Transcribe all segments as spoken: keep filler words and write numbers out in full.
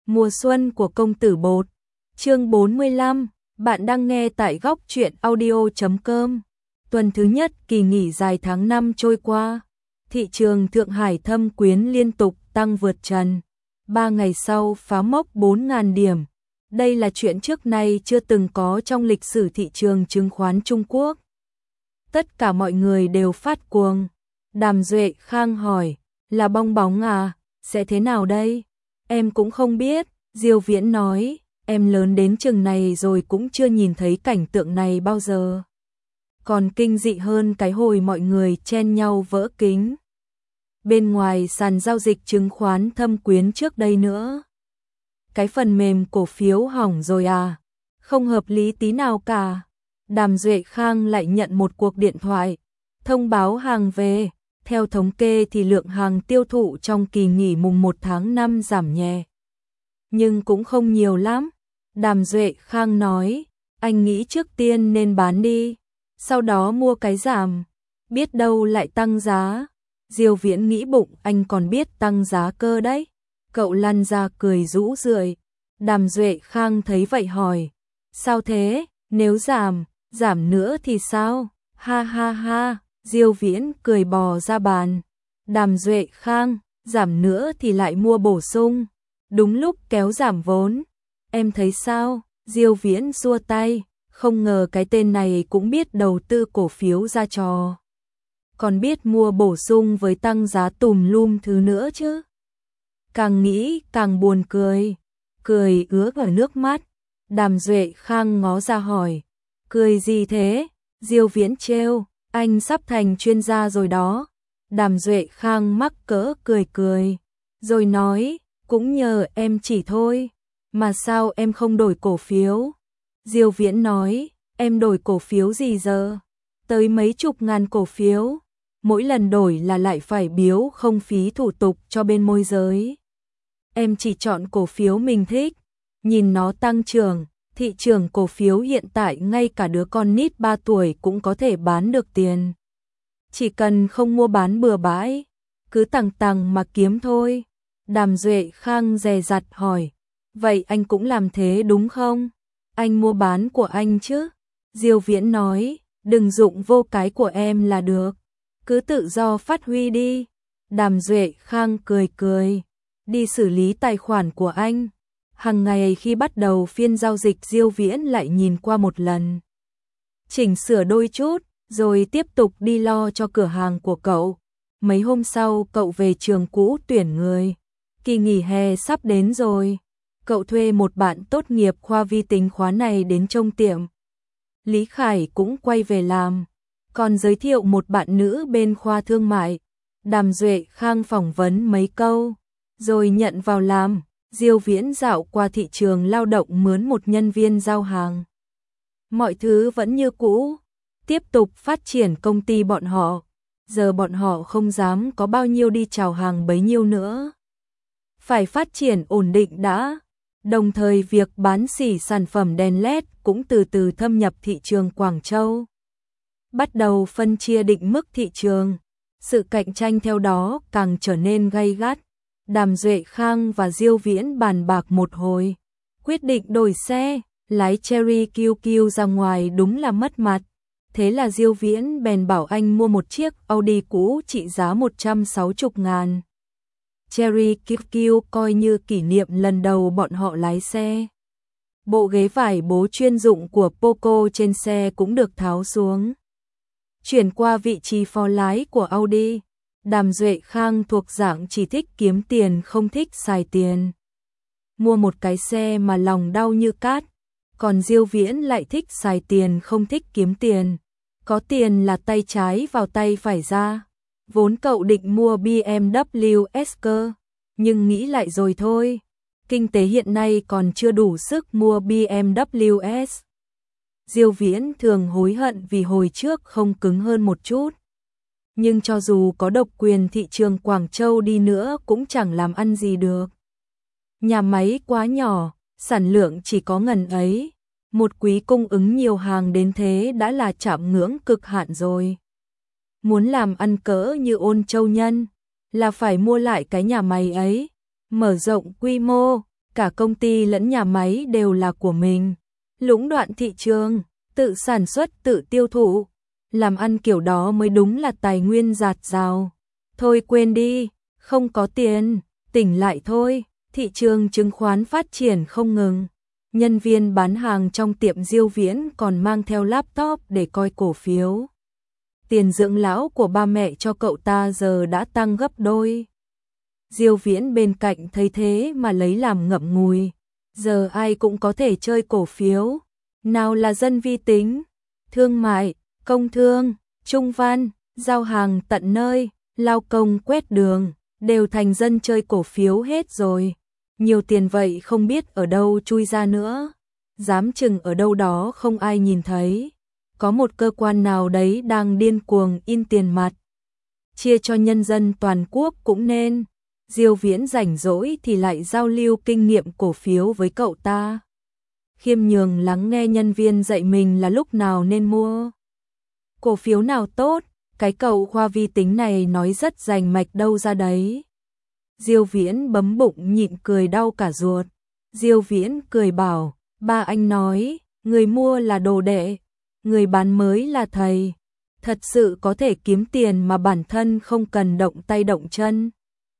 Mùa xuân của công tử bột. Chương bốn mươi lăm, bạn đang nghe tại góc truyện audio chấm com. Tuần thứ nhất kỳ nghỉ dài tháng năm trôi qua, thị trường Thượng Hải Thâm Quyến liên tục tăng vượt trần. Ba ngày sau phá mốc bốn nghìn điểm. Đây là chuyện trước nay chưa từng có trong lịch sử thị trường chứng khoán Trung Quốc. Tất cả mọi người đều phát cuồng. Đàm Duệ Khang hỏi, là bong bóng à, sẽ thế nào đây? Em cũng không biết, Diêu Viễn nói, em lớn đến chừng này rồi cũng chưa nhìn thấy cảnh tượng này bao giờ. Còn kinh dị hơn cái hồi mọi người chen nhau vỡ kính bên ngoài sàn giao dịch chứng khoán Thâm Quyến trước đây nữa. Cái phần mềm cổ phiếu hỏng rồi à? Không hợp lý tí nào cả. Đàm Duệ Khang lại nhận một cuộc điện thoại, thông báo hàng về. Theo thống kê thì lượng hàng tiêu thụ trong kỳ nghỉ mùng một tháng năm giảm nhẹ. Nhưng cũng không nhiều lắm. Đàm Duệ Khang nói, anh nghĩ trước tiên nên bán đi, sau đó mua cái giảm, biết đâu lại tăng giá. Diêu Viễn nghĩ bụng, anh còn biết tăng giá cơ đấy. Cậu lăn ra cười rũ rượi. Đàm Duệ Khang thấy vậy hỏi, sao thế, nếu giảm, giảm nữa thì sao? Ha ha ha. Diêu Viễn cười bò ra bàn. Đàm Duệ Khang, giảm nữa thì lại mua bổ sung. Đúng lúc kéo giảm vốn. Em thấy sao? Diêu Viễn xua tay. Không ngờ cái tên này cũng biết đầu tư cổ phiếu ra trò. Còn biết mua bổ sung với tăng giá tùm lum thứ nữa chứ. Càng nghĩ càng buồn cười. Cười ứa ở nước mắt. Đàm Duệ Khang ngó ra hỏi. Cười gì thế? Diêu Viễn trêu. Anh sắp thành chuyên gia rồi đó. Đàm Duệ Khang mắc cỡ cười cười. Rồi nói, cũng nhờ em chỉ thôi. Mà sao em không đổi cổ phiếu? Diêu Viễn nói, em đổi cổ phiếu gì giờ? Tới mấy chục ngàn cổ phiếu. Mỗi lần đổi là lại phải biếu không phí thủ tục cho bên môi giới. Em chỉ chọn cổ phiếu mình thích. Nhìn nó tăng trưởng. Thị trường cổ phiếu hiện tại ngay cả đứa con nít ba tuổi cũng có thể bán được tiền. Chỉ cần không mua bán bừa bãi, cứ tằng tằng mà kiếm thôi. Đàm Duệ Khang dè dặt hỏi, vậy anh cũng làm thế đúng không? Anh mua bán của anh chứ? Diêu Viễn nói, đừng dụng vô cái của em là được. Cứ tự do phát huy đi. Đàm Duệ Khang cười cười, đi xử lý tài khoản của anh. Hằng ngày khi bắt đầu phiên giao dịch Diêu Viễn lại nhìn qua một lần. Chỉnh sửa đôi chút, rồi tiếp tục đi lo cho cửa hàng của cậu. Mấy hôm sau cậu về trường cũ tuyển người. Kỳ nghỉ hè sắp đến rồi. Cậu thuê một bạn tốt nghiệp khoa vi tính khóa này đến trông tiệm. Lý Khải cũng quay về làm. Còn giới thiệu một bạn nữ bên khoa thương mại. Đàm Duệ Khang phỏng vấn mấy câu, rồi nhận vào làm. Diêu Viễn dạo qua thị trường lao động mướn một nhân viên giao hàng. Mọi thứ vẫn như cũ, tiếp tục phát triển công ty bọn họ. Giờ bọn họ không dám có bao nhiêu đi chào hàng bấy nhiêu nữa. Phải phát triển ổn định đã. Đồng thời việc bán xỉ sản phẩm đèn led cũng từ từ thâm nhập thị trường Quảng Châu. Bắt đầu phân chia định mức thị trường. Sự cạnh tranh theo đó càng trở nên gay gắt. Đàm Duệ Khang và Diêu Viễn bàn bạc một hồi, quyết định đổi xe, lái Cherry kiu kiu ra ngoài đúng là mất mặt. Thế là Diêu Viễn bèn bảo anh mua một chiếc Audi cũ trị giá một trăm sáu mươi ngàn. Cherry kiu kiu coi như kỷ niệm lần đầu bọn họ lái xe. Bộ ghế vải bố chuyên dụng của Poco trên xe cũng được tháo xuống, chuyển qua vị trí phó lái của Audi. Đàm Duệ Khang thuộc dạng chỉ thích kiếm tiền không thích xài tiền. Mua một cái xe mà lòng đau như cát. Còn Diêu Viễn lại thích xài tiền không thích kiếm tiền. Có tiền là tay trái vào tay phải ra. Vốn cậu định mua bê em vê S cơ, nhưng nghĩ lại rồi thôi. Kinh tế hiện nay còn chưa đủ sức mua bê em vê S. Diêu Viễn thường hối hận vì hồi trước không cứng hơn một chút. Nhưng cho dù có độc quyền thị trường Quảng Châu đi nữa cũng chẳng làm ăn gì được. Nhà máy quá nhỏ, sản lượng chỉ có ngần ấy. Một quý cung ứng nhiều hàng đến thế đã là chạm ngưỡng cực hạn rồi. Muốn làm ăn cỡ như Ôn Châu Nhân, là phải mua lại cái nhà máy ấy, mở rộng quy mô, cả công ty lẫn nhà máy đều là của mình. Lũng đoạn thị trường, tự sản xuất tự tiêu thụ, làm ăn kiểu đó mới đúng là tài nguyên dạt dào. Thôi quên đi, không có tiền, tỉnh lại thôi. Thị trường chứng khoán phát triển không ngừng. Nhân viên bán hàng trong tiệm Diêu Viễn còn mang theo laptop để coi cổ phiếu. Tiền dưỡng lão của ba mẹ cho cậu ta giờ đã tăng gấp đôi. Diêu Viễn bên cạnh thấy thế mà lấy làm ngậm ngùi. Giờ ai cũng có thể chơi cổ phiếu. Nào là dân vi tính, thương mại, công thương, trung văn, giao hàng tận nơi, lao công quét đường, đều thành dân chơi cổ phiếu hết rồi. Nhiều tiền vậy không biết ở đâu chui ra nữa. Dám chừng ở đâu đó không ai nhìn thấy. Có một cơ quan nào đấy đang điên cuồng in tiền mặt. Chia cho nhân dân toàn quốc cũng nên. Diêu Viễn rảnh rỗi thì lại giao lưu kinh nghiệm cổ phiếu với cậu ta. Khiêm nhường lắng nghe nhân viên dạy mình là lúc nào nên mua. Cổ phiếu nào tốt, cái cậu khoa vi tính này nói rất rành mạch đâu ra đấy. Diêu Viễn bấm bụng nhịn cười đau cả ruột. Diêu Viễn cười bảo, ba anh nói, người mua là đồ đệ, người bán mới là thầy. Thật sự có thể kiếm tiền mà bản thân không cần động tay động chân.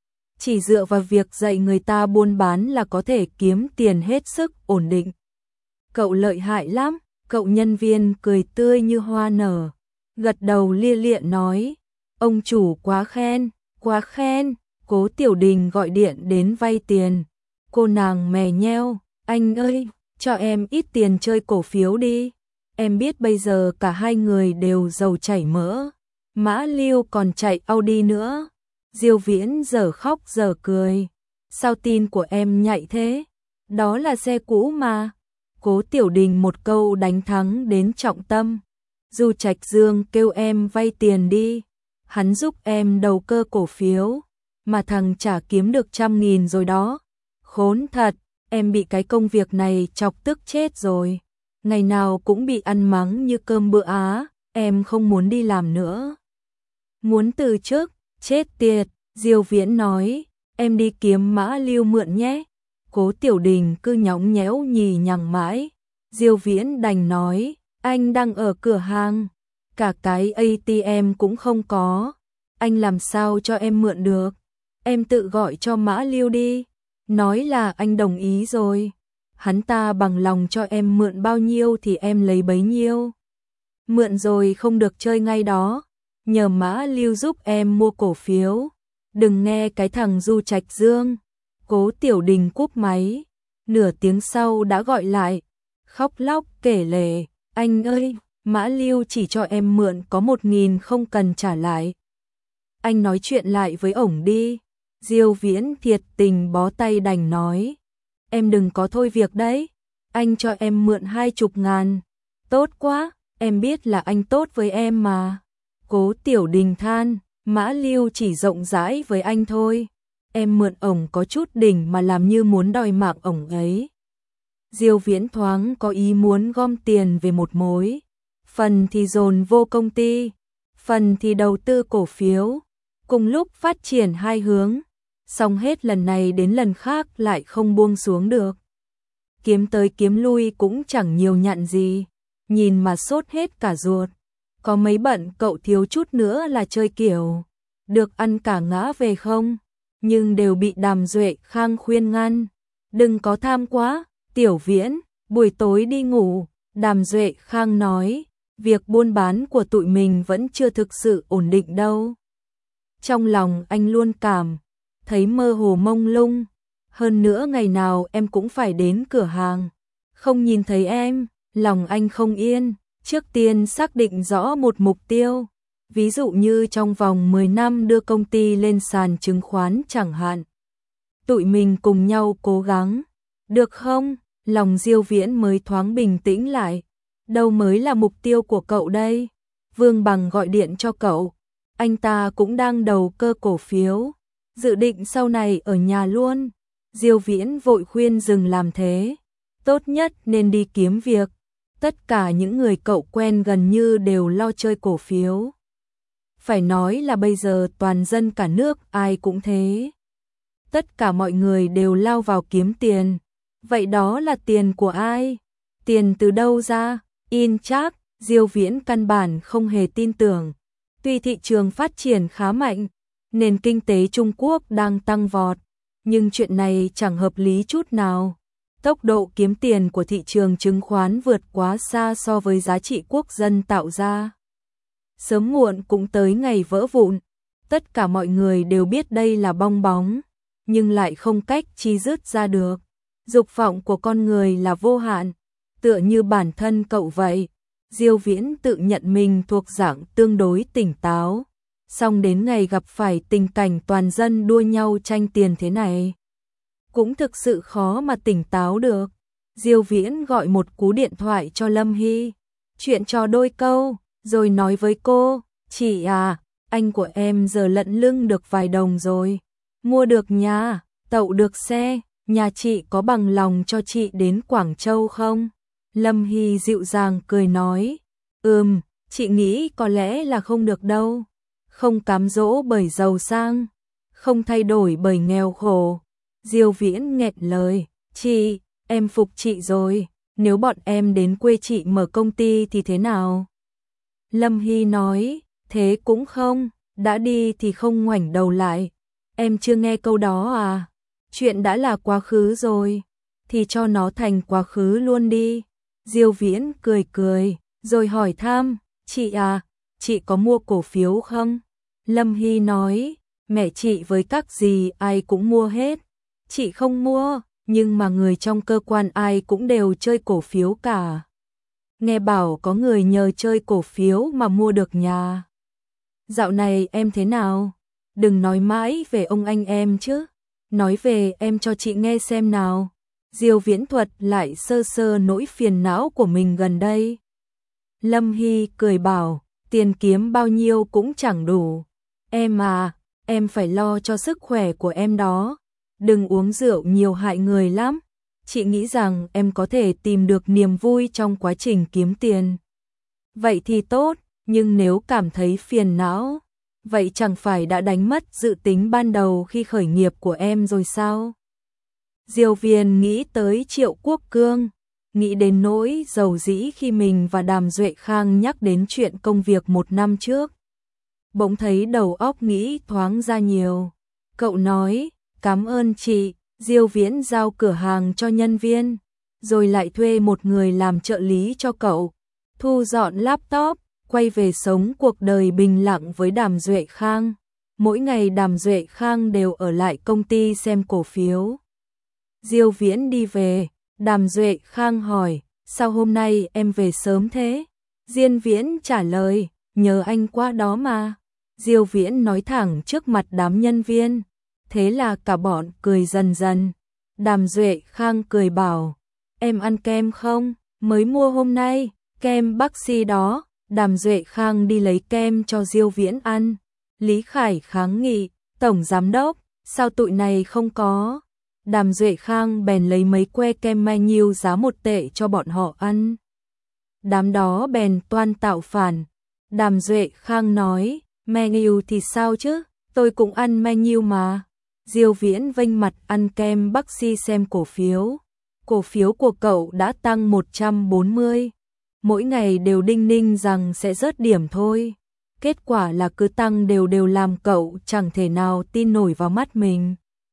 Chỉ dựa vào việc dạy người ta buôn bán là có thể kiếm tiền hết sức ổn định. Cậu lợi hại lắm, cậu nhân viên cười tươi như hoa nở. Gật đầu lia lịa nói, ông chủ quá khen, quá khen. Cố Tiểu Đình gọi điện đến vay tiền. Cô nàng mè nheo, anh ơi, cho em ít tiền chơi cổ phiếu đi. Em biết bây giờ cả hai người đều dầu chảy mỡ. Mã Lưu còn chạy Audi nữa. Diêu Viễn giờ khóc giờ cười. Sao tin của em nhạy thế? Đó là xe cũ mà. Cố Tiểu Đình một câu đánh thắng đến trọng tâm. Du Trạch Dương kêu em vay tiền đi. Hắn giúp em đầu cơ cổ phiếu. Mà thằng chả kiếm được trăm nghìn rồi đó. Khốn thật, em bị cái công việc này chọc tức chết rồi. Ngày nào cũng bị ăn mắng như cơm bữa Á, em không muốn đi làm nữa. Muốn từ chức, chết tiệt, Diêu Viễn nói, em đi kiếm Mã Lưu mượn nhé. Cố Tiểu Đình cứ nhõng nhẽo nhì nhằng mãi. Diêu Viễn đành nói, anh đang ở cửa hàng, cả cái a tê em cũng không có. Anh làm sao cho em mượn được? Em tự gọi cho Mã Lưu đi. Nói là anh đồng ý rồi. Hắn ta bằng lòng cho em mượn bao nhiêu thì em lấy bấy nhiêu. Mượn rồi không được chơi ngay đó. Nhờ Mã Lưu giúp em mua cổ phiếu. Đừng nghe cái thằng Du Trạch Dương. Cố Tiểu Đình cúp máy. Nửa tiếng sau đã gọi lại. Khóc lóc kể lể. Anh ơi, Mã Lưu chỉ cho em mượn có một nghìn không cần trả lại. Anh nói chuyện lại với ổng đi. Diêu Viễn thiệt tình bó tay đành nói. Em đừng có thôi việc đấy. Anh cho em mượn hai chục ngàn. Tốt quá, em biết là anh tốt với em mà. Cố Tiểu Đình than, Mã Lưu chỉ rộng rãi với anh thôi. Em mượn ổng có chút đỉnh mà làm như muốn đòi mạng ổng ấy. Diêu Viễn thoáng có ý muốn gom tiền về một mối. Phần thì dồn vô công ty, phần thì đầu tư cổ phiếu. Cùng lúc phát triển hai hướng. Xong hết lần này đến lần khác lại không buông xuống được. Kiếm tới kiếm lui cũng chẳng nhiều nhặn gì. Nhìn mà sốt hết cả ruột. Có mấy bận cậu thiếu chút nữa là chơi kiểu được ăn cả ngã về không. Nhưng đều bị Đàm Duệ Khang khuyên ngăn. Đừng có tham quá, Tiểu Viễn, buổi tối đi ngủ. Đàm Duệ Khang nói, việc buôn bán của tụi mình vẫn chưa thực sự ổn định đâu. Trong lòng anh luôn cảm thấy mơ hồ mông lung. Hơn nữa ngày nào em cũng phải đến cửa hàng. Không nhìn thấy em, lòng anh không yên. Trước tiên xác định rõ một mục tiêu. Ví dụ như trong vòng mười năm đưa công ty lên sàn chứng khoán chẳng hạn. Tụi mình cùng nhau cố gắng. Được không? Lòng Diêu Viễn mới thoáng bình tĩnh lại. Đâu mới là mục tiêu của cậu đây? Vương Bằng gọi điện cho cậu. Anh ta cũng đang đầu cơ cổ phiếu. Dự định sau này ở nhà luôn. Diêu Viễn vội khuyên dừng làm thế. Tốt nhất nên đi kiếm việc. Tất cả những người cậu quen gần như đều lo chơi cổ phiếu. Phải nói là bây giờ toàn dân cả nước ai cũng thế. Tất cả mọi người đều lao vào kiếm tiền. Vậy đó là tiền của ai? Tiền từ đâu ra? In chắc, Diêu Viễn căn bản không hề tin tưởng. Tuy thị trường phát triển khá mạnh, nền kinh tế Trung Quốc đang tăng vọt, nhưng chuyện này chẳng hợp lý chút nào. Tốc độ kiếm tiền của thị trường chứng khoán vượt quá xa so với giá trị quốc dân tạo ra. Sớm muộn cũng tới ngày vỡ vụn. Tất cả mọi người đều biết đây là bong bóng, nhưng lại không cách chi dứt ra được. Dục vọng của con người là vô hạn, tựa như bản thân cậu vậy. Diêu Viễn tự nhận mình thuộc dạng tương đối tỉnh táo, song đến ngày gặp phải tình cảnh toàn dân đua nhau tranh tiền thế này, cũng thực sự khó mà tỉnh táo được. Diêu Viễn gọi một cú điện thoại cho Lâm Hy, chuyện trò đôi câu, rồi nói với cô, chị à, anh của em giờ lận lưng được vài đồng rồi, mua được nhà, tậu được xe, nhà chị có bằng lòng cho chị đến Quảng Châu không? Lâm Hy dịu dàng cười nói, ừm, chị nghĩ có lẽ là không được đâu, không cám dỗ bởi giàu sang, không thay đổi bởi nghèo khổ. Diêu Viễn nghẹn lời, chị, em phục chị rồi, nếu bọn em đến quê chị mở công ty thì thế nào? Lâm Hy nói, thế cũng không, đã đi thì không ngoảnh đầu lại, em chưa nghe câu đó à? Chuyện đã là quá khứ rồi, thì cho nó thành quá khứ luôn đi. Diêu Viễn cười cười, rồi hỏi thăm, chị à, chị có mua cổ phiếu không? Lâm Hy nói, mẹ chị với các dì ai cũng mua hết. Chị không mua, nhưng mà người trong cơ quan ai cũng đều chơi cổ phiếu cả. Nghe bảo có người nhờ chơi cổ phiếu mà mua được nhà. Dạo này em thế nào? Đừng nói mãi về ông anh em chứ. Nói về em cho chị nghe xem nào. Diêu Viễn thuật lại sơ sơ nỗi phiền não của mình gần đây. Lâm Hy cười bảo, tiền kiếm bao nhiêu cũng chẳng đủ. Em à, em phải lo cho sức khỏe của em đó. Đừng uống rượu nhiều hại người lắm. Chị nghĩ rằng em có thể tìm được niềm vui trong quá trình kiếm tiền. Vậy thì tốt, nhưng nếu cảm thấy phiền não, vậy chẳng phải đã đánh mất dự tính ban đầu khi khởi nghiệp của em rồi sao? Diêu Viễn nghĩ tới Triệu Quốc Cương, nghĩ đến nỗi dầu dĩ khi mình và Đàm Duệ Khang nhắc đến chuyện công việc một năm trước. Bỗng thấy đầu óc nghĩ thoáng ra nhiều. Cậu nói, cảm ơn chị. Diêu Viễn giao cửa hàng cho nhân viên, rồi lại thuê một người làm trợ lý cho cậu, thu dọn laptop, quay về sống cuộc đời bình lặng với Đàm Duệ Khang. Mỗi ngày Đàm Duệ Khang đều ở lại công ty xem cổ phiếu. Diêu Viễn đi về, Đàm Duệ Khang hỏi, sao hôm nay em về sớm thế? Diên Viễn trả lời, nhờ anh qua đó mà. Diêu Viễn nói thẳng trước mặt đám nhân viên. Thế là cả bọn cười dần dần. Đàm Duệ Khang cười bảo, em ăn kem không? Mới mua hôm nay, kem Bác Si đó. Đàm Duệ Khang đi lấy kem cho Diêu Viễn ăn. Lý Khải kháng nghị, tổng giám đốc, sao tụi này không có? Đàm Duệ Khang bèn lấy mấy que kem menu giá một tệ cho bọn họ ăn. Đám đó bèn toan tạo phản. Đàm Duệ Khang nói, menu thì sao chứ? Tôi cũng ăn menu mà. Diêu Viễn vênh mặt ăn kem Bác Si xem cổ phiếu. Cổ phiếu của cậu đã tăng một trăm bốn mươi. Mỗi ngày đều đinh ninh rằng sẽ rớt điểm thôi. Kết quả là cứ tăng đều đều làm cậu chẳng thể nào tin nổi vào mắt mình.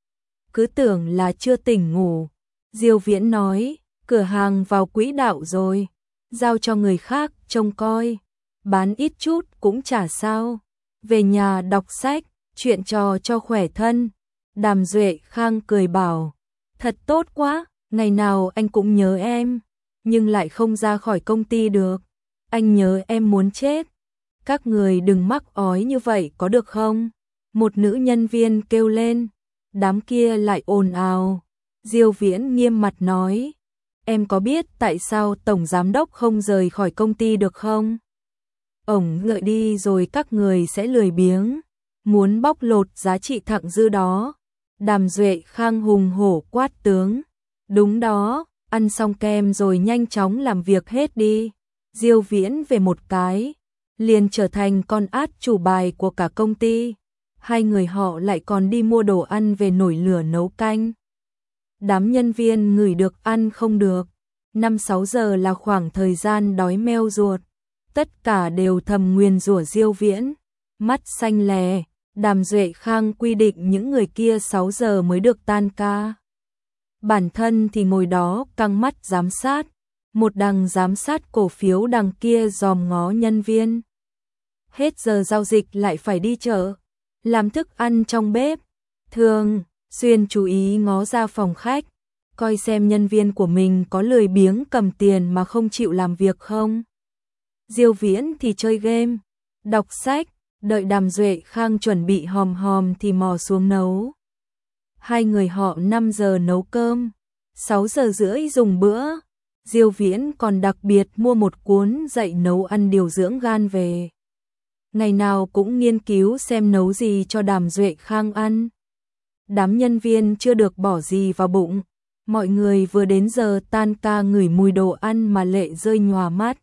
Cứ tưởng là chưa tỉnh ngủ. Diêu Viễn nói, cửa hàng vào quỹ đạo rồi. Giao cho người khác trông coi. Bán ít chút cũng chả sao. Về nhà đọc sách, chuyện trò cho khỏe thân. Đàm Duệ Khang cười bảo, thật tốt quá, ngày nào anh cũng nhớ em, nhưng lại không ra khỏi công ty được. Anh nhớ em muốn chết. Các người đừng mắc ói như vậy có được không? Một nữ nhân viên kêu lên. Đám kia lại ồn ào. Diêu Viễn nghiêm mặt nói, em có biết tại sao tổng giám đốc không rời khỏi công ty được không? Ổng ngợi đi rồi các người sẽ lười biếng, muốn bóc lột giá trị thặng dư đó. Đàm Duệ Khang hùng hổ quát tướng, đúng đó, ăn xong kem rồi nhanh chóng làm việc hết đi. Diêu Viễn về một cái, liền trở thành con át chủ bài của cả công ty. hai người họ lại còn đi mua đồ ăn về nổi lửa nấu canh. Đám nhân viên ngửi được ăn không được, năm sáu giờ là khoảng thời gian đói meo ruột, tất cả đều thầm nguyền rủa Diêu Viễn, mắt xanh lè. Đàm Duệ Khang quy định những người kia sáu giờ mới được tan ca. Bản thân thì ngồi đó căng mắt giám sát, một đằng giám sát cổ phiếu đằng kia dòm ngó nhân viên. Hết giờ giao dịch lại phải đi chợ, làm thức ăn trong bếp. Thường xuyên chú ý ngó ra phòng khách, coi xem nhân viên của mình có lười biếng cầm tiền mà không chịu làm việc không. Diêu Viễn thì chơi game, đọc sách, đợi Đàm Duệ Khang chuẩn bị hòm hòm thì mò xuống nấu. Hai người họ năm giờ nấu cơm, sáu giờ rưỡi dùng bữa. Diêu Viễn còn đặc biệt mua một cuốn dạy nấu ăn điều dưỡng gan về. Ngày nào cũng nghiên cứu xem nấu gì cho Đàm Duệ Khang ăn. Đám nhân viên chưa được bỏ gì vào bụng, mọi người vừa đến giờ tan ca ngửi mùi đồ ăn mà lệ rơi nhòa mắt.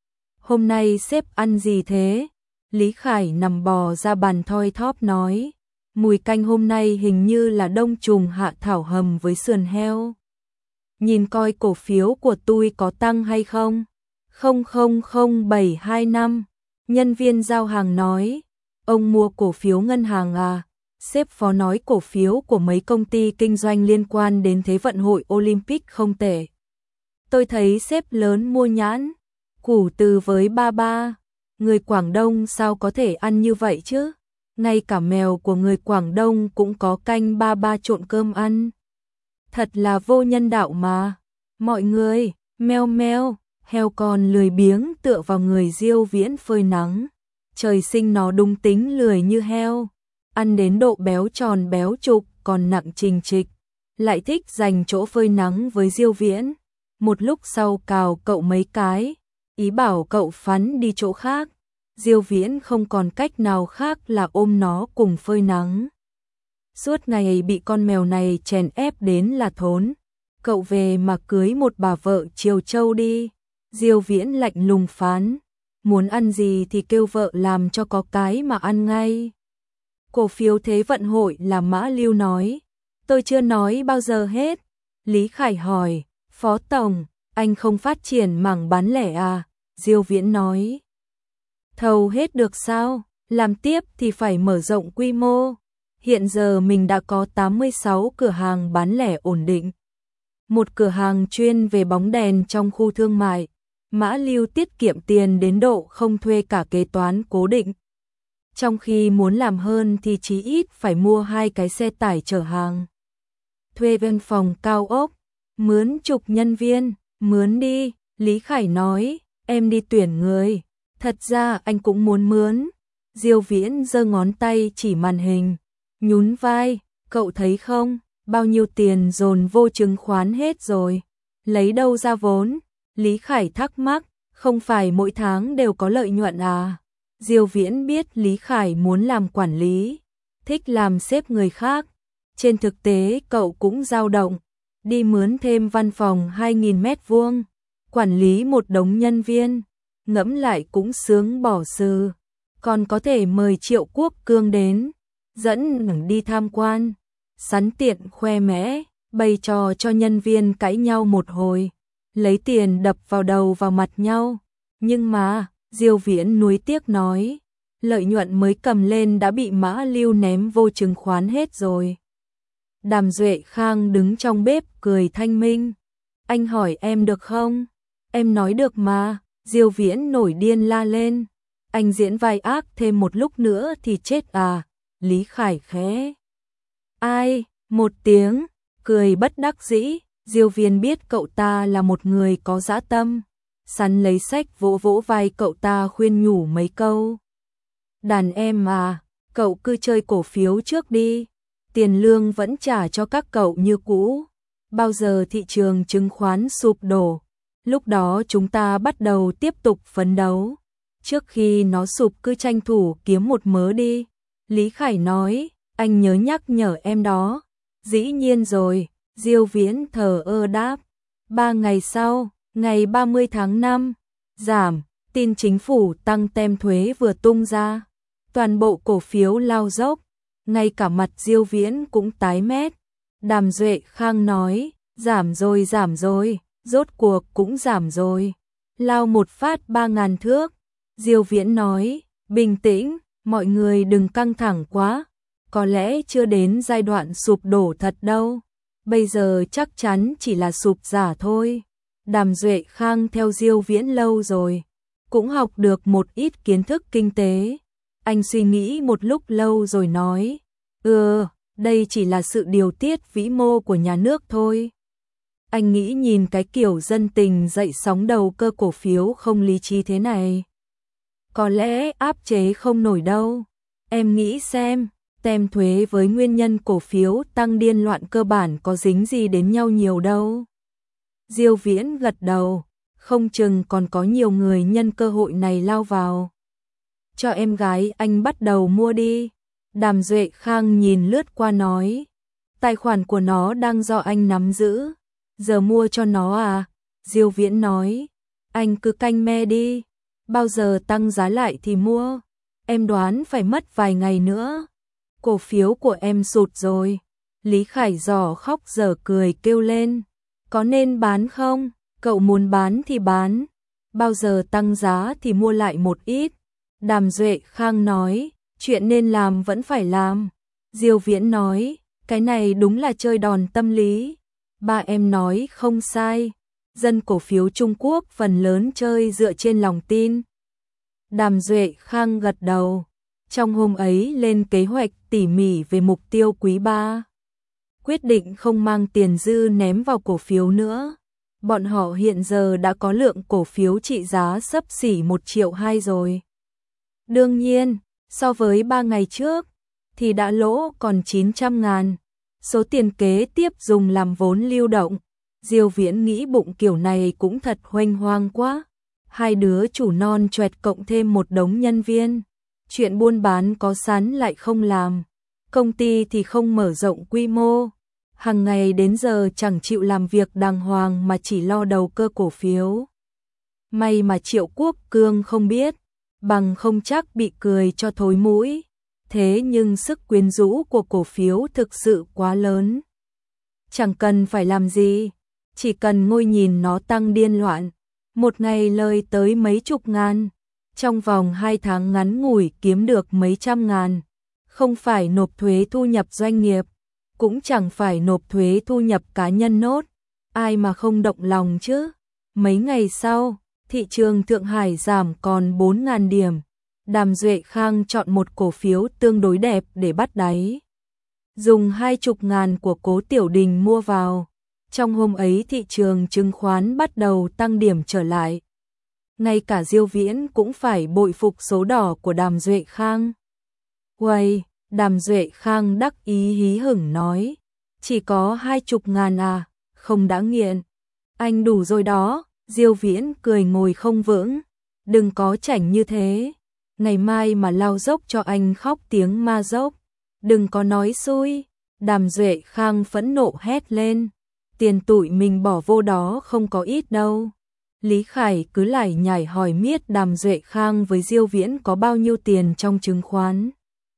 Hôm nay sếp ăn gì thế? Lý Khải nằm bò ra bàn thoi thóp nói, mùi canh hôm nay hình như là đông trùng hạ thảo hầm với sườn heo. Nhìn coi cổ phiếu của tôi có tăng hay không? không không không bảy hai năm. Nhân viên giao hàng nói, ông mua cổ phiếu ngân hàng à? Sếp phó nói cổ phiếu của mấy công ty kinh doanh liên quan đến Thế vận hội Olympic không tệ. Tôi thấy sếp lớn mua nhãn, củ từ với ba ba. Người Quảng Đông sao có thể ăn như vậy chứ? Ngay cả mèo của người Quảng Đông cũng có canh ba ba trộn cơm ăn. Thật là vô nhân đạo mà. Mọi người, meo meo, heo con lười biếng tựa vào người Diêu Viễn phơi nắng. Trời sinh nó đúng tính lười như heo. Ăn đến độ béo tròn béo trục còn nặng trình trịch. Lại thích dành chỗ phơi nắng với Diêu Viễn. Một lúc sau cào cậu mấy cái, ý bảo cậu phắn đi chỗ khác. Diêu Viễn không còn cách nào khác là ôm nó cùng phơi nắng. Suốt ngày bị con mèo này chèn ép đến là thốn. Cậu về mà cưới một bà vợ Triều Châu đi. Diêu Viễn lạnh lùng phán, muốn ăn gì thì kêu vợ làm cho có cái mà ăn ngay. Cổ phiếu Thế vận hội là Mã Lưu nói, tôi chưa nói bao giờ hết. Lý Khải hỏi, Phó Tổng, anh không phát triển mảng bán lẻ à? Diêu Viễn nói, thầu hết được sao? Làm tiếp thì phải mở rộng quy mô. Hiện giờ mình đã có tám mươi sáu cửa hàng bán lẻ ổn định. Một cửa hàng chuyên về bóng đèn trong khu thương mại. Mã Lưu tiết kiệm tiền đến độ không thuê cả kế toán cố định. Trong khi muốn làm hơn thì chí ít phải mua hai cái xe tải chở hàng. Thuê văn phòng cao ốc, mướn chục nhân viên, mướn đi. Lý Khải nói, em đi tuyển người. Thật ra anh cũng muốn mướn. Diêu Viễn giơ ngón tay chỉ màn hình, nhún vai, cậu thấy không, bao nhiêu tiền dồn vô chứng khoán hết rồi, lấy đâu ra vốn? Lý Khải thắc mắc, không phải mỗi tháng đều có lợi nhuận à? Diêu Viễn biết Lý Khải muốn làm quản lý, thích làm sếp người khác. Trên thực tế cậu cũng dao động, đi mướn thêm văn phòng hai nghìn mét vuông, quản lý một đống nhân viên, ngẫm lại cũng sướng bỏ sừ. Còn có thể mời Triệu Quốc Cương đến, dẫn đi tham quan, sắn tiện khoe mẽ, bày trò cho nhân viên cãi nhau một hồi, lấy tiền đập vào đầu vào mặt nhau. Nhưng mà, Diêu Viễn nuối tiếc nói, lợi nhuận mới cầm lên đã bị Mã Lưu ném vô chứng khoán hết rồi. Đàm Duệ Khang đứng trong bếp cười thanh minh, anh hỏi em được không? Em nói được mà. Diêu Viễn nổi điên la lên, anh diễn vai ác thêm một lúc nữa thì chết à? Lý Khải khẽ ai một tiếng, cười bất đắc dĩ. Diêu Viễn biết cậu ta là một người có dã tâm, sắn lấy sách vỗ vỗ vai cậu ta khuyên nhủ mấy câu. Đàn em à, cậu cứ chơi cổ phiếu trước đi, tiền lương vẫn trả cho các cậu như cũ. Bao giờ thị trường chứng khoán sụp đổ, lúc đó chúng ta bắt đầu tiếp tục phấn đấu. Trước khi nó sụp cứ tranh thủ kiếm một mớ đi. Lý Khải nói, anh nhớ nhắc nhở em đó. Dĩ nhiên rồi, Diêu Viễn thờ ơ đáp. Ba ngày sau, ngày ba mươi tháng năm, giảm, tin chính phủ tăng tem thuế vừa tung ra. Toàn bộ cổ phiếu lao dốc, ngay cả mặt Diêu Viễn cũng tái mét. Đàm Duệ Khang nói, giảm rồi giảm rồi, rốt cuộc cũng giảm rồi. Lao một phát ba ngàn thước. Diêu Viễn nói, bình tĩnh, mọi người đừng căng thẳng quá. Có lẽ chưa đến giai đoạn sụp đổ thật đâu. Bây giờ chắc chắn chỉ là sụp giả thôi. Đàm Duệ Khang theo Diêu Viễn lâu rồi, cũng học được một ít kiến thức kinh tế. Anh suy nghĩ một lúc lâu rồi nói, ừ, đây chỉ là sự điều tiết vĩ mô của nhà nước thôi. Anh nghĩ nhìn cái kiểu dân tình dậy sóng đầu cơ cổ phiếu không lý trí thế này, có lẽ áp chế không nổi đâu. Em nghĩ xem, tem thuế với nguyên nhân cổ phiếu tăng điên loạn cơ bản có dính gì đến nhau nhiều đâu. Diêu Viễn gật đầu, không chừng còn có nhiều người nhân cơ hội này lao vào. Cho em gái anh bắt đầu mua đi. Đàm Duệ Khang nhìn lướt qua nói, tài khoản của nó đang do anh nắm giữ, giờ mua cho nó à? Diêu Viễn nói, anh cứ canh me đi, bao giờ tăng giá lại thì mua, em đoán phải mất vài ngày nữa. Cổ phiếu của em sụt rồi. Lý Khải Giỏ khóc dở cười kêu lên, có nên bán không? Cậu muốn bán thì bán, bao giờ tăng giá thì mua lại một ít. Đàm Duệ Khang nói, chuyện nên làm vẫn phải làm. Diêu Viễn nói, cái này đúng là chơi đòn tâm lý. Ba em nói không sai, dân cổ phiếu Trung Quốc phần lớn chơi dựa trên lòng tin. Đàm Duệ Khang gật đầu, trong hôm ấy lên kế hoạch tỉ mỉ về mục tiêu quý ba. Quyết định không mang tiền dư ném vào cổ phiếu nữa. Bọn họ hiện giờ đã có lượng cổ phiếu trị giá xấp xỉ một triệu hai rồi. Đương nhiên, so với ba ngày trước, thì đã lỗ còn chín trăm ngàn. Số tiền kế tiếp dùng làm vốn lưu động. Diêu Viễn nghĩ bụng kiểu này cũng thật huênh hoang quá. Hai đứa chủ non choẹt cộng thêm một đống nhân viên. Chuyện buôn bán có sẵn lại không làm. Công ty thì không mở rộng quy mô. Hàng ngày đến giờ chẳng chịu làm việc đàng hoàng mà chỉ lo đầu cơ cổ phiếu. May mà Triệu Quốc Cương không biết, bằng không chắc bị cười cho thối mũi. Thế nhưng sức quyến rũ của cổ phiếu thực sự quá lớn. Chẳng cần phải làm gì, chỉ cần ngồi nhìn nó tăng điên loạn. Một ngày lời tới mấy chục ngàn, trong vòng hai tháng ngắn ngủi kiếm được mấy trăm ngàn. Không phải nộp thuế thu nhập doanh nghiệp, cũng chẳng phải nộp thuế thu nhập cá nhân nốt. Ai mà không động lòng chứ. Mấy ngày sau, thị trường Thượng Hải giảm còn bốn nghìn điểm. Đàm Duệ Khang chọn một cổ phiếu tương đối đẹp để bắt đáy. Dùng hai chục ngàn của Cố Tiểu Đình mua vào. Trong hôm ấy thị trường chứng khoán bắt đầu tăng điểm trở lại. Ngay cả Diêu Viễn cũng phải bội phục số đỏ của Đàm Duệ Khang. Uầy, Đàm Duệ Khang đắc ý hí hửng nói, chỉ có hai chục ngàn à, không đã nghiện. Anh đủ rồi đó. Diêu Viễn cười ngồi không vững, đừng có chảnh như thế. Ngày mai mà lao dốc cho anh khóc tiếng ma dốc. Đừng có nói xui. Đàm Duệ Khang phẫn nộ hét lên, tiền tụi mình bỏ vô đó không có ít đâu. Lý Khải cứ lải nhải hỏi miết Đàm Duệ Khang với Diêu Viễn có bao nhiêu tiền trong chứng khoán.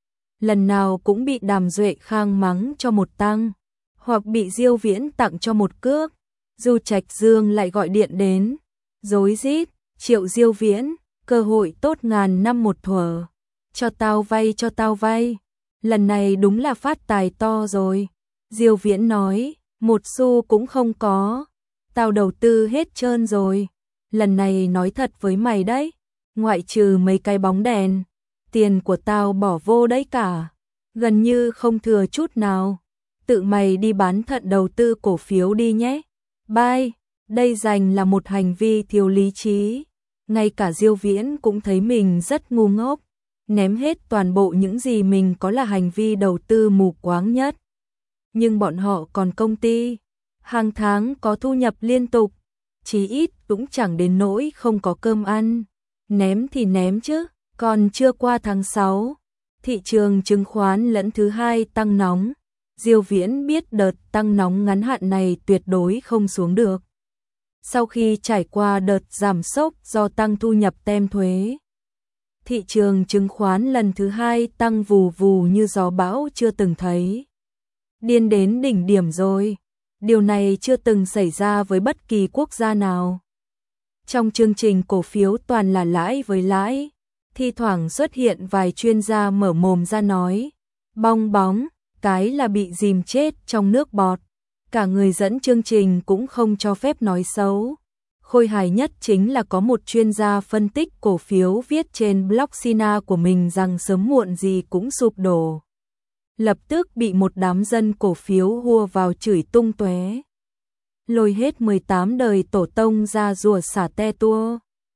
Lần nào cũng bị Đàm Duệ Khang mắng cho một tăng, hoặc bị Diêu Viễn tặng cho một cước. Du Trạch Dương lại gọi điện đến, rối rít, Triệu Diêu Viễn, cơ hội tốt ngàn năm một thuở, cho tao vay cho tao vay, lần này đúng là phát tài to rồi. Diêu Viễn nói, một xu cũng không có, tao đầu tư hết trơn rồi, lần này nói thật với mày đấy, ngoại trừ mấy cái bóng đèn, tiền của tao bỏ vô đấy cả, gần như không thừa chút nào, tự mày đi bán thận đầu tư cổ phiếu đi nhé. Bye, đây dành là một hành vi thiếu lý trí. Ngay cả Diêu Viễn cũng thấy mình rất ngu ngốc, ném hết toàn bộ những gì mình có là hành vi đầu tư mù quáng nhất. Nhưng bọn họ còn công ty, hàng tháng có thu nhập liên tục, chí ít cũng chẳng đến nỗi không có cơm ăn. Ném thì ném chứ, còn chưa qua tháng sáu, thị trường chứng khoán lẫn thứ hai tăng nóng. Diêu Viễn biết đợt tăng nóng ngắn hạn này tuyệt đối không xuống được. Sau khi trải qua đợt giảm sốc do tăng thu nhập tem thuế, thị trường chứng khoán lần thứ hai tăng vù vù như gió bão chưa từng thấy. Điên đến đỉnh điểm rồi. Điều này chưa từng xảy ra với bất kỳ quốc gia nào. Trong chương trình cổ phiếu toàn là lãi với lãi, thi thoảng xuất hiện vài chuyên gia mở mồm ra nói, bong bóng, cái là bị dìm chết trong nước bọt. Cả người dẫn chương trình cũng không cho phép nói xấu. Khôi hài nhất chính là có một chuyên gia phân tích cổ phiếu viết trên blog Sina của mình rằng sớm muộn gì cũng sụp đổ. Lập tức bị một đám dân cổ phiếu hùa vào chửi tung tóe. Lôi hết mười tám đời tổ tông ra rùa xả te tua.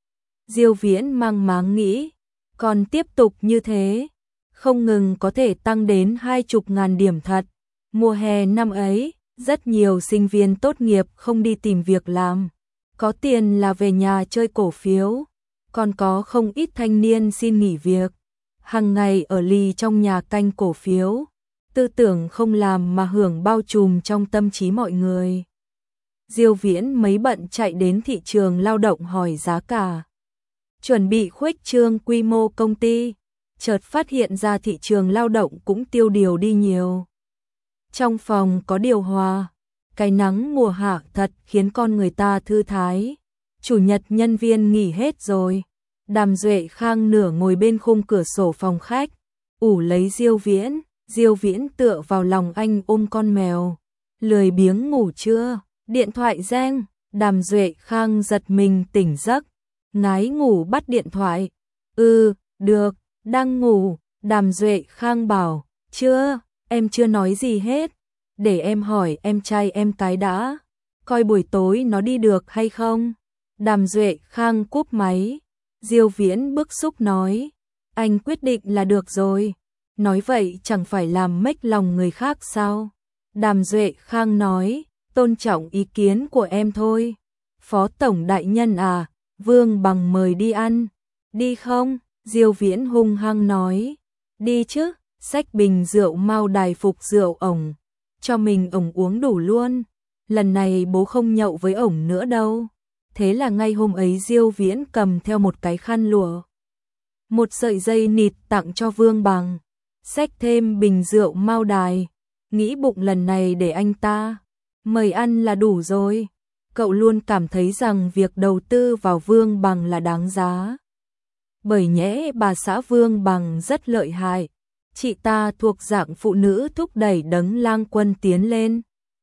Diêu Viễn mang máng nghĩ, còn tiếp tục như thế, không ngừng có thể tăng đến hai chục ngàn điểm thật. Mùa hè năm ấy, rất nhiều sinh viên tốt nghiệp không đi tìm việc làm, có tiền là về nhà chơi cổ phiếu, còn có không ít thanh niên xin nghỉ việc, hàng ngày ở lì trong nhà canh cổ phiếu, tư tưởng không làm mà hưởng bao trùm trong tâm trí mọi người. Diêu Viễn mấy bận chạy đến thị trường lao động hỏi giá cả, chuẩn bị khuếch trương quy mô công ty, chợt phát hiện ra thị trường lao động cũng tiêu điều đi nhiều. Trong phòng có điều hòa, cái nắng mùa hạ thật khiến con người ta thư thái. Chủ nhật nhân viên nghỉ hết rồi. Đàm Duệ Khang nửa ngồi bên khung cửa sổ phòng khách, ủ lấy Diêu Viễn, Diêu Viễn tựa vào lòng anh ôm con mèo. Lười biếng ngủ chưa? Điện thoại reng, Đàm Duệ Khang giật mình tỉnh giấc, ngái ngủ bắt điện thoại. Ừ, được, đang ngủ. Đàm Duệ Khang bảo, chưa, em chưa nói gì hết. Để em hỏi em trai em cái đã, coi buổi tối nó đi được hay không. Đàm Duệ Khang cúp máy. Diêu Viễn bức xúc nói, anh quyết định là được rồi. Nói vậy chẳng phải làm mếch lòng người khác sao? Đàm Duệ Khang nói, tôn trọng ý kiến của em thôi. Phó tổng đại nhân à, Vương Bằng mời đi ăn. Đi không? Diêu Viễn hung hăng nói, đi chứ. Xách bình rượu Mao Đài phục rượu ổng, cho mình ổng uống đủ luôn. Lần này bố không nhậu với ổng nữa đâu. Thế là ngay hôm ấy Diêu Viễn cầm theo một cái khăn lụa, một sợi dây nịt tặng cho Vương Bằng, xách thêm bình rượu Mao Đài, nghĩ bụng lần này để anh ta mời ăn là đủ rồi. Cậu luôn cảm thấy rằng việc đầu tư vào Vương Bằng là đáng giá. Bởi nhẽ bà xã Vương Bằng rất lợi hại. Chị ta thuộc dạng phụ nữ thúc đẩy đấng lang quân tiến lên.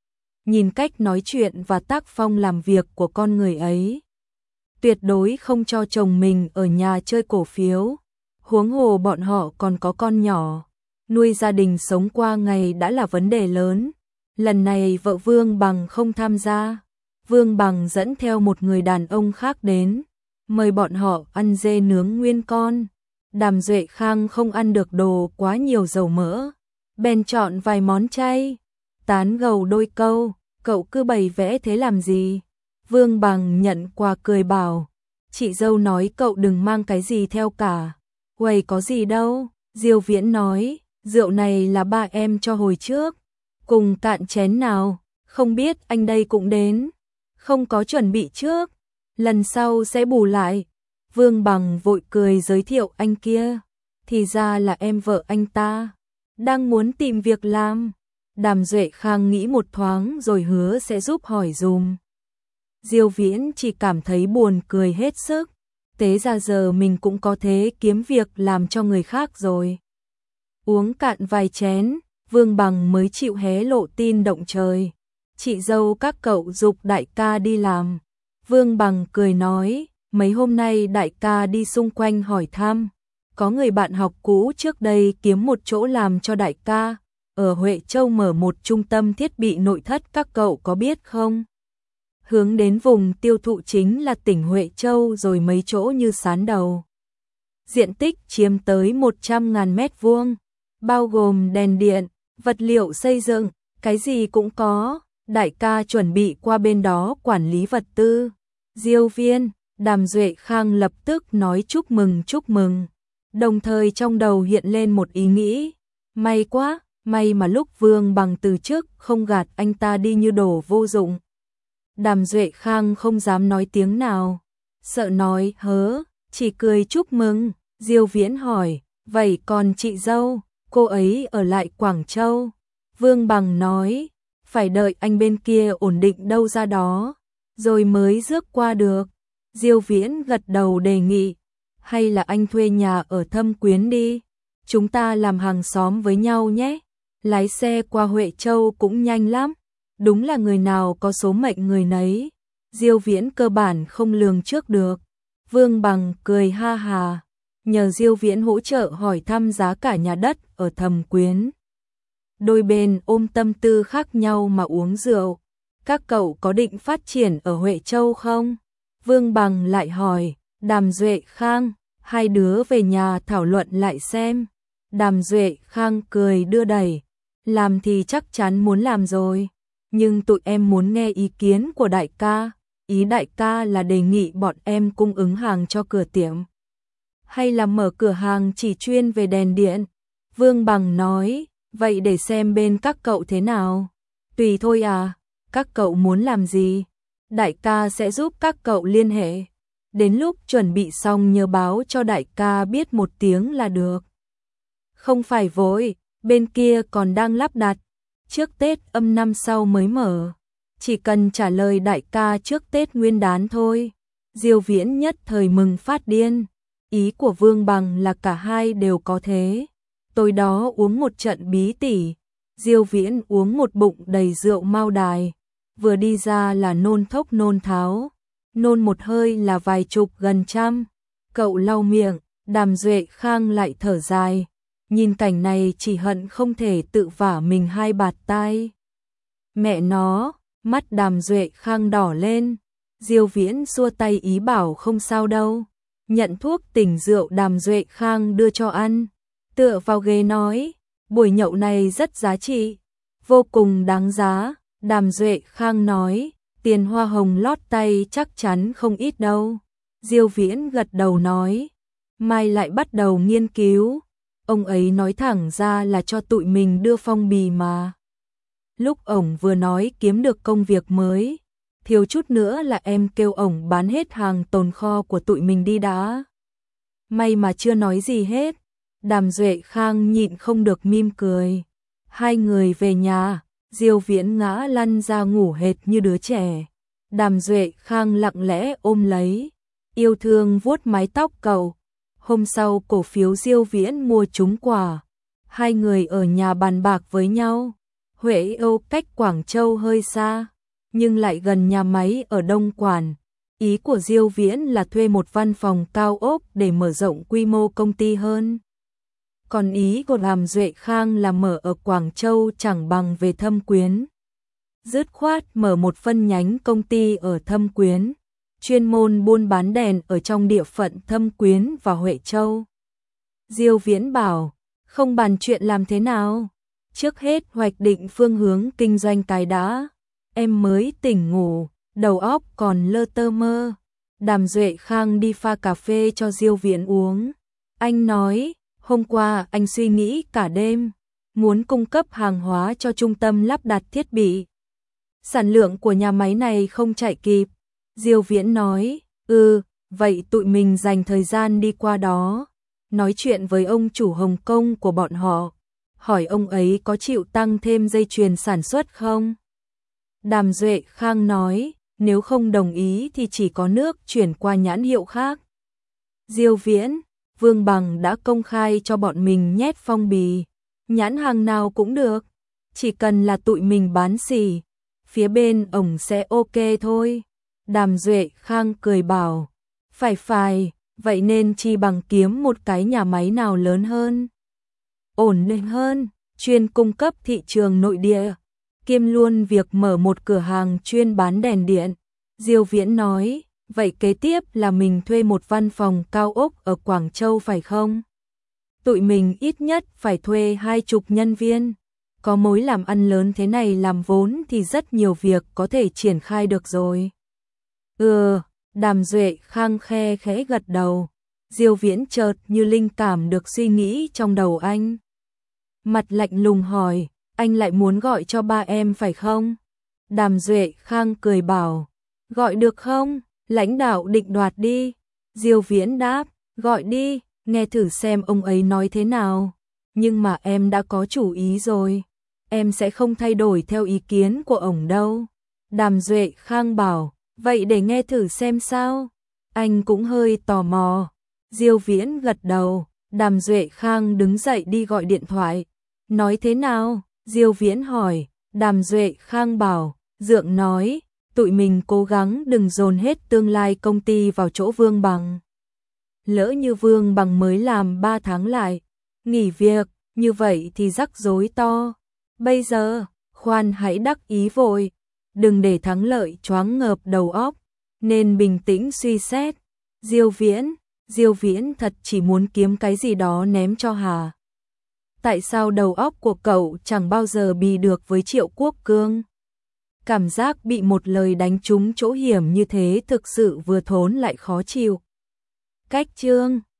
Nhìn cách nói chuyện và tác phong làm việc của con người ấy, tuyệt đối không cho chồng mình ở nhà chơi cổ phiếu. Huống hồ bọn họ còn có con nhỏ, nuôi gia đình sống qua ngày đã là vấn đề lớn. Lần này vợ Vương Bằng không tham gia, Vương Bằng dẫn theo một người đàn ông khác đến, mời bọn họ ăn dê nướng nguyên con. Đàm Duệ Khang không ăn được đồ quá nhiều dầu mỡ, bèn chọn vài món chay, tán gẫu đôi câu, cậu cứ bày vẽ thế làm gì? Vương Bằng nhận quà cười bảo, chị dâu nói cậu đừng mang cái gì theo cả. Quầy có gì đâu, Diêu Viễn nói, rượu này là ba em cho hồi trước, cùng cạn chén nào, không biết anh đây cũng đến, không có chuẩn bị trước, lần sau sẽ bù lại. Vương Bằng vội cười giới thiệu anh kia, thì ra là em vợ anh ta, đang muốn tìm việc làm. Đàm Duệ Khang nghĩ một thoáng rồi hứa sẽ giúp hỏi dùm. Diêu Viễn chỉ cảm thấy buồn cười hết sức, tế ra giờ mình cũng có thế kiếm việc làm cho người khác rồi. Uống cạn vài chén, Vương Bằng mới chịu hé lộ tin động trời. Chị dâu các cậu giục đại ca đi làm. Vương Bằng cười nói, mấy hôm nay đại ca đi xung quanh hỏi thăm, có người bạn học cũ trước đây kiếm một chỗ làm cho đại ca, ở Huệ Châu mở một trung tâm thiết bị nội thất, các cậu có biết không? Hướng đến vùng tiêu thụ chính là tỉnh Huệ Châu rồi mấy chỗ như Sán Đầu. Diện tích chiếm tới một trăm nghìn mét vuông, bao gồm đèn điện, vật liệu xây dựng, cái gì cũng có. Đại ca chuẩn bị qua bên đó quản lý vật tư. Diêu Viên, Đàm Duệ Khang lập tức nói chúc mừng chúc mừng, đồng thời trong đầu hiện lên một ý nghĩ, may quá, may mà lúc Vương Bằng từ chức không gạt anh ta đi như đồ vô dụng. Đàm Duệ Khang không dám nói tiếng nào, sợ nói hớ, chỉ cười chúc mừng. Diêu Viễn hỏi, vậy còn chị dâu, cô ấy ở lại Quảng Châu. Vương Bằng nói, phải đợi anh bên kia ổn định đâu ra đó, rồi mới rước qua được. Diêu Viễn gật đầu đề nghị, hay là anh thuê nhà ở Thâm Quyến đi, chúng ta làm hàng xóm với nhau nhé, lái xe qua Huệ Châu cũng nhanh lắm, đúng là người nào có số mệnh người nấy. Diêu Viễn cơ bản không lường trước được. Vương Bằng cười ha hà, nhờ Diêu Viễn hỗ trợ hỏi thăm giá cả nhà đất ở Thâm Quyến. Đôi bên ôm tâm tư khác nhau mà uống rượu. Các cậu có định phát triển ở Huệ Châu không? Vương Bằng lại hỏi. Đàm Duệ Khang, hai đứa về nhà thảo luận lại xem. Đàm Duệ Khang cười đưa đẩy, làm thì chắc chắn muốn làm rồi, nhưng tụi em muốn nghe ý kiến của đại ca. Ý đại ca là đề nghị bọn em cung ứng hàng cho cửa tiệm, hay là mở cửa hàng chỉ chuyên về đèn điện? Vương Bằng nói, vậy để xem bên các cậu thế nào. Tùy thôi à, các cậu muốn làm gì? Đại ca sẽ giúp các cậu liên hệ. Đến lúc chuẩn bị xong nhớ báo cho đại ca biết một tiếng là được. Không phải vội, bên kia còn đang lắp đặt, trước Tết âm năm sau mới mở. Chỉ cần trả lời đại ca trước Tết Nguyên đán thôi. Diêu Viễn nhất thời mừng phát điên. Ý của Vương Bằng là cả hai đều có thế. Tối đó uống một trận bí tỉ, Diêu Viễn uống một bụng đầy rượu Mao Đài, vừa đi ra là nôn thốc nôn tháo, nôn một hơi là vài chục gần trăm. Cậu lau miệng, Đàm Duệ Khang lại thở dài, nhìn cảnh này chỉ hận không thể tự vả mình hai bạt tai. Mẹ nó, mắt Đàm Duệ Khang đỏ lên. Diêu Viễn xua tay ý bảo không sao đâu, nhận thuốc tỉnh rượu Đàm Duệ Khang đưa cho ăn, tựa vào ghế nói, buổi nhậu này rất giá trị, vô cùng đáng giá. Đàm Duệ Khang nói, tiền hoa hồng lót tay chắc chắn không ít đâu. Diêu Viễn gật đầu nói, mai lại bắt đầu nghiên cứu. Ông ấy nói thẳng ra là cho tụi mình đưa phong bì mà. Lúc ổng vừa nói kiếm được công việc mới, thiếu chút nữa là em kêu ổng bán hết hàng tồn kho của tụi mình đi đã. May mà chưa nói gì hết. Đàm Duệ Khang nhịn không được mỉm cười. Hai người về nhà, Diêu Viễn ngã lăn ra ngủ hệt như đứa trẻ. Đàm Duệ Khang lặng lẽ ôm lấy, yêu thương vuốt mái tóc cậu. Hôm sau cổ phiếu Diêu Viễn mua trúng quả. Hai người ở nhà bàn bạc với nhau. Huệ Âu cách Quảng Châu hơi xa, nhưng lại gần nhà máy ở Đông Quản. Ý của Diêu Viễn là thuê một văn phòng cao ốc để mở rộng quy mô công ty hơn. Còn ý của Đàm Duệ Khang là mở ở Quảng Châu chẳng bằng về Thâm Quyến. Dứt khoát mở một phân nhánh công ty ở Thâm Quyến, chuyên môn buôn bán đèn ở trong địa phận Thâm Quyến và Huệ Châu. Diêu Viễn bảo, không bàn chuyện làm thế nào, trước hết hoạch định phương hướng kinh doanh cái đã. Em mới tỉnh ngủ, đầu óc còn lơ tơ mơ. Đàm Duệ Khang đi pha cà phê cho Diêu Viễn uống. Anh nói, hôm qua anh suy nghĩ cả đêm, muốn cung cấp hàng hóa cho trung tâm lắp đặt thiết bị. Sản lượng của nhà máy này không chạy kịp. Diêu Viễn nói, ừ, vậy tụi mình dành thời gian đi qua đó, nói chuyện với ông chủ Hồng Kông của bọn họ, hỏi ông ấy có chịu tăng thêm dây chuyền sản xuất không. Đàm Duệ Khang nói, nếu không đồng ý thì chỉ có nước chuyển qua nhãn hiệu khác. Diêu Viễn, Vương Bằng đã công khai cho bọn mình nhét phong bì, nhãn hàng nào cũng được, chỉ cần là tụi mình bán xỉ, phía bên ổng sẽ ok thôi. Đàm Duệ Khang cười bảo, phải phải, vậy nên chi bằng kiếm một cái nhà máy nào lớn hơn, ổn định hơn, chuyên cung cấp thị trường nội địa, kiêm luôn việc mở một cửa hàng chuyên bán đèn điện. Diêu Viễn nói, vậy kế tiếp là mình thuê một văn phòng cao ốc ở Quảng Châu phải không? Tụi mình ít nhất phải thuê hai chục nhân viên. Có mối làm ăn lớn thế này làm vốn thì rất nhiều việc có thể triển khai được rồi. Ừ, Đàm Duệ Khang khe khẽ gật đầu. Diêu Viễn chợt như linh cảm được suy nghĩ trong đầu anh. Mặt lạnh lùng hỏi, anh lại muốn gọi cho ba em phải không? Đàm Duệ Khang cười bảo, gọi được không? Lãnh đạo định đoạt đi. Diêu Viễn đáp, gọi đi. nghe thử xem ông ấy nói thế nào. Nhưng mà em đã có chủ ý rồi, em sẽ không thay đổi theo ý kiến của ổng đâu. Đàm Duệ Khang bảo, vậy để nghe thử xem sao. Anh cũng hơi tò mò. Diêu Viễn gật đầu, Đàm Duệ Khang đứng dậy đi gọi điện thoại. Nói thế nào? Diêu Viễn hỏi. Đàm Duệ Khang bảo, Dượng nói, tụi mình cố gắng đừng dồn hết tương lai công ty vào chỗ Vương Bằng. Lỡ như Vương Bằng mới làm ba tháng lại nghỉ việc, như vậy thì rắc rối to. Bây giờ, khoan hãy đắc ý vội, đừng để thắng lợi choáng ngợp đầu óc, nên bình tĩnh suy xét. Diêu Viễn, Diêu Viễn thật chỉ muốn kiếm cái gì đó ném cho Hà. Tại sao đầu óc của cậu chẳng bao giờ bì được với Triệu Quốc Cương? Cảm giác bị một lời đánh trúng chỗ hiểm như thế thực sự vừa thốn lại khó chịu. Cách chương